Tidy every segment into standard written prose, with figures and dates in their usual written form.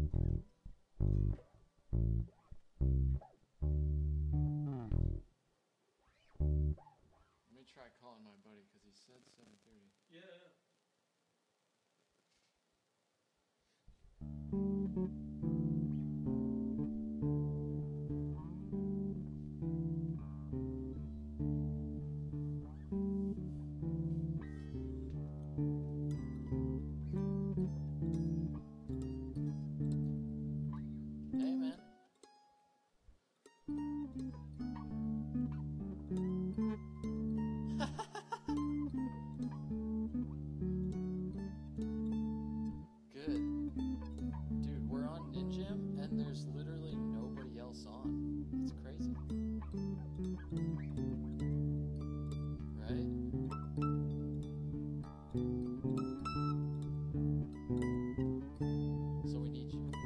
Let me try calling my buddy because he said 7:30. Yeah. Hey, man. Good. Dude, we're on Ninjam and there's literally nobody else on. It's crazy. Right? So we need you.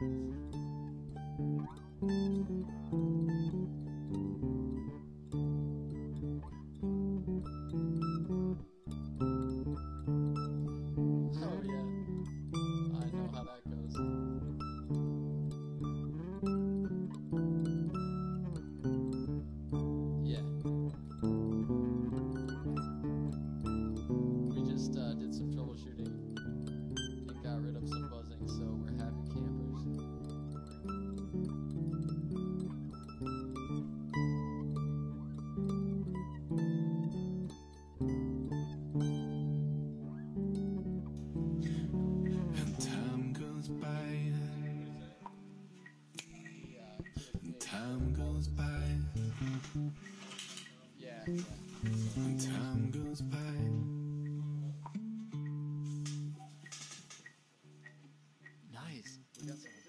Oh yeah, I know how that goes. Yeah. We just did some troubleshooting and got rid of some buzzing, so we're happy campers. And time goes by, and time goes by, Yeah. and time goes by. Nice. We got some.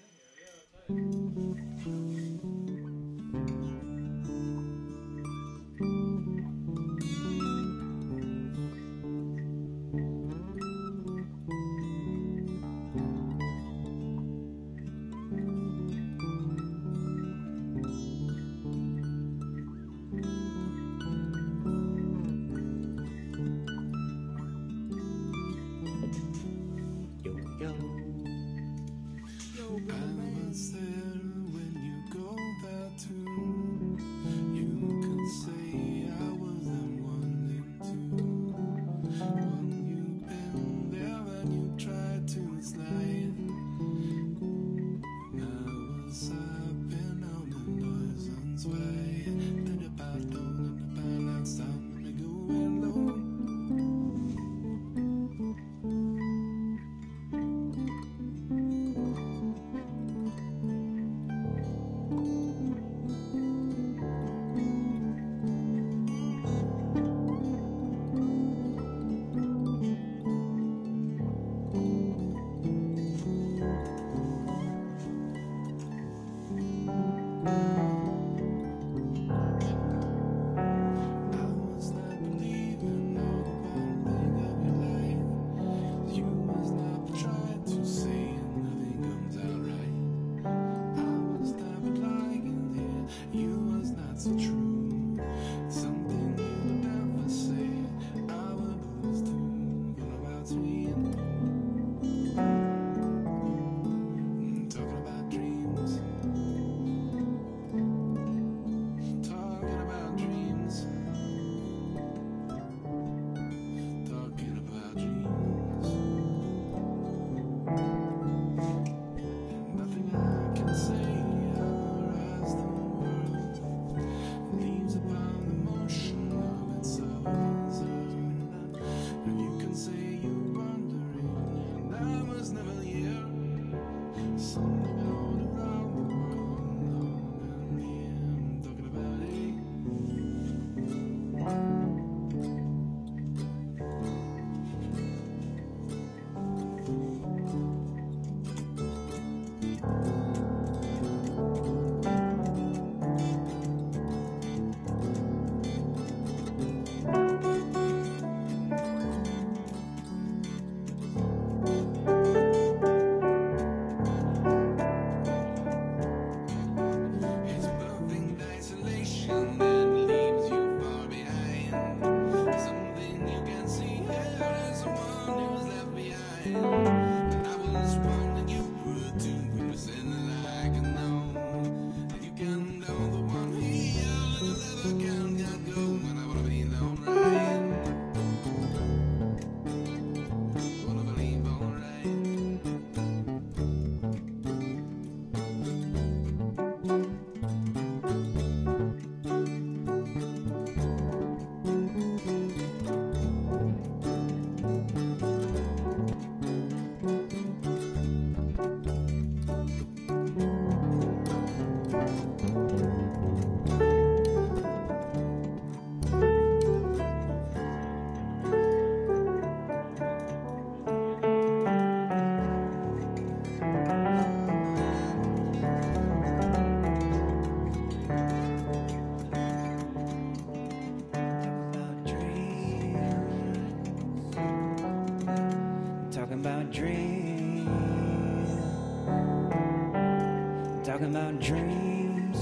dreams.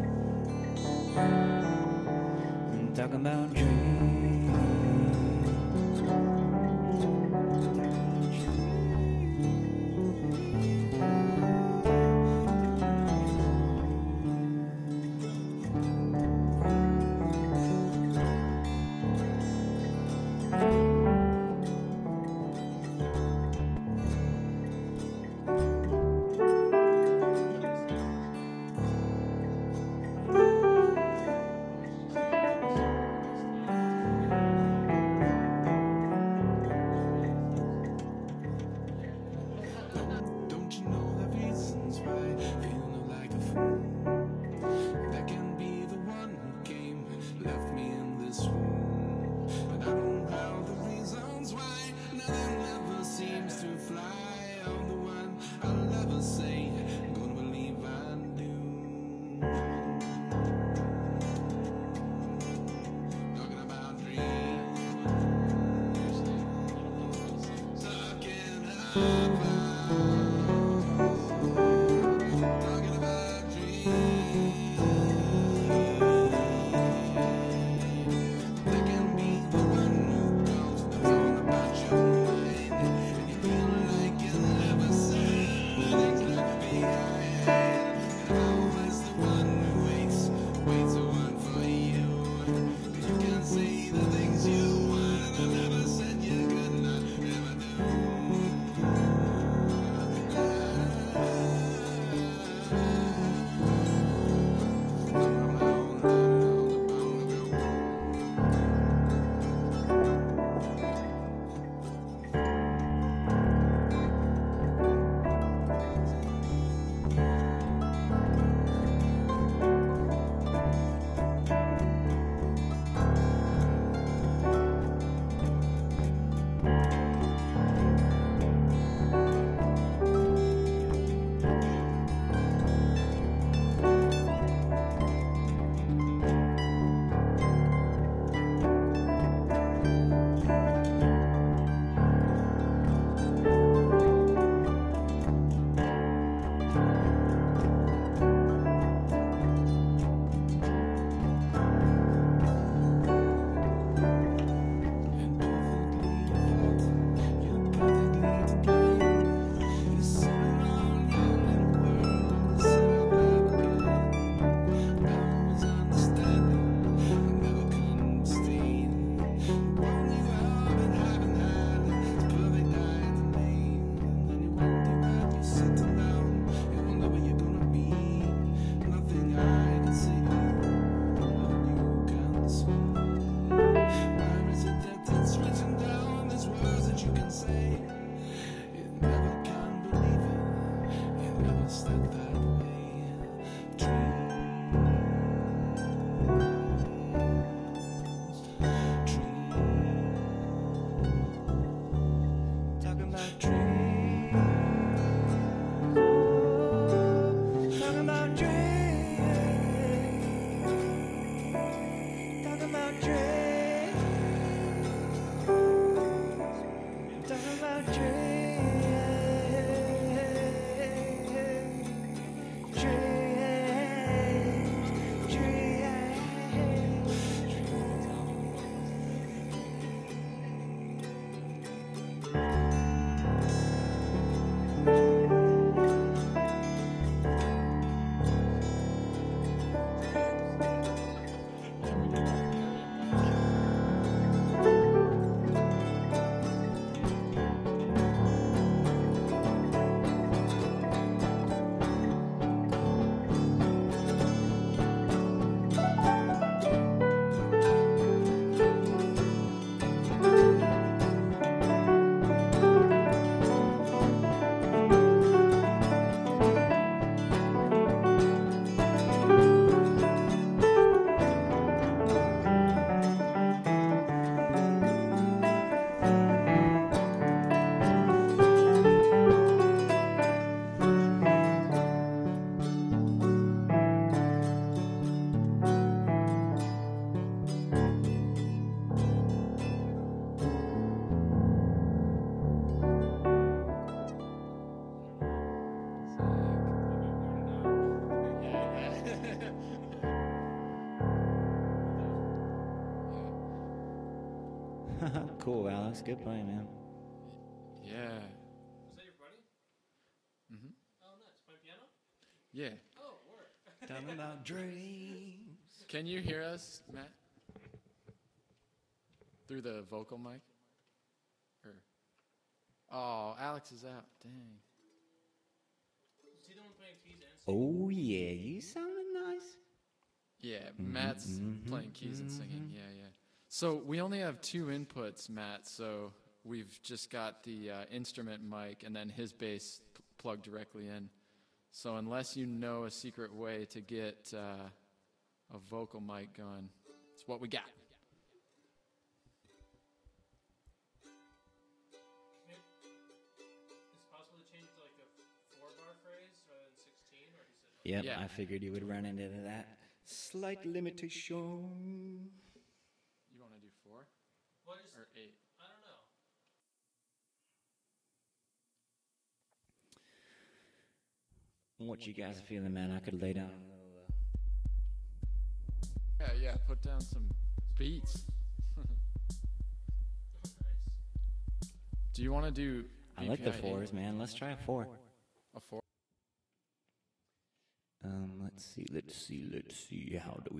I'm talking about dreams. Don't you know the reasons why feeling like a fool? That can be the one who came, left me in this room. But I don't know the reasons why nothing ever seems to fly. I'm the one I'll never say, gonna believe I do. Talking about dreams, talking about. Talking about dreams. That can be the one who goes, that's all about your mind. And you feel like you never said things left behind. And I'm always the one who waits the one for you. 'Cause you can't say the things you want, and I never said you could not ever do. Talking about dreams. Talking about dreams. Talking about dreams. Talking about dreams. Dreams. Yeah, we did that. Cool, Alex. Good play, man. Yeah. Was that your buddy? Mm-hmm. Oh, nice. Playing piano? Yeah. Oh, work. Talking about dreams. Can you hear us, Matt? Through the vocal mic? Or... Oh, Alex is out. Dang. Is he the one playing keys and singing? Oh, yeah. You sounding nice. Yeah, Matt's playing keys and singing. Yeah, yeah. So we only have 2 inputs, Matt. So we've just got the instrument mic and then his bass plugged directly in. So unless you know a secret way to get a vocal mic going, it's what we got. Is it possible to change to like a 4-bar phrase rather than 16? Or he said, Yep, Yeah. I figured you would run into that. Slight limitation. You want to do 4 what is, or 8? I don't know. What you guys feeling, man? I could lay down a little. Yeah, put down some beats. Nice. Do you want to do I like the BPI 8? 4s, man. Let's try a 4. A 4? Let's see. How do we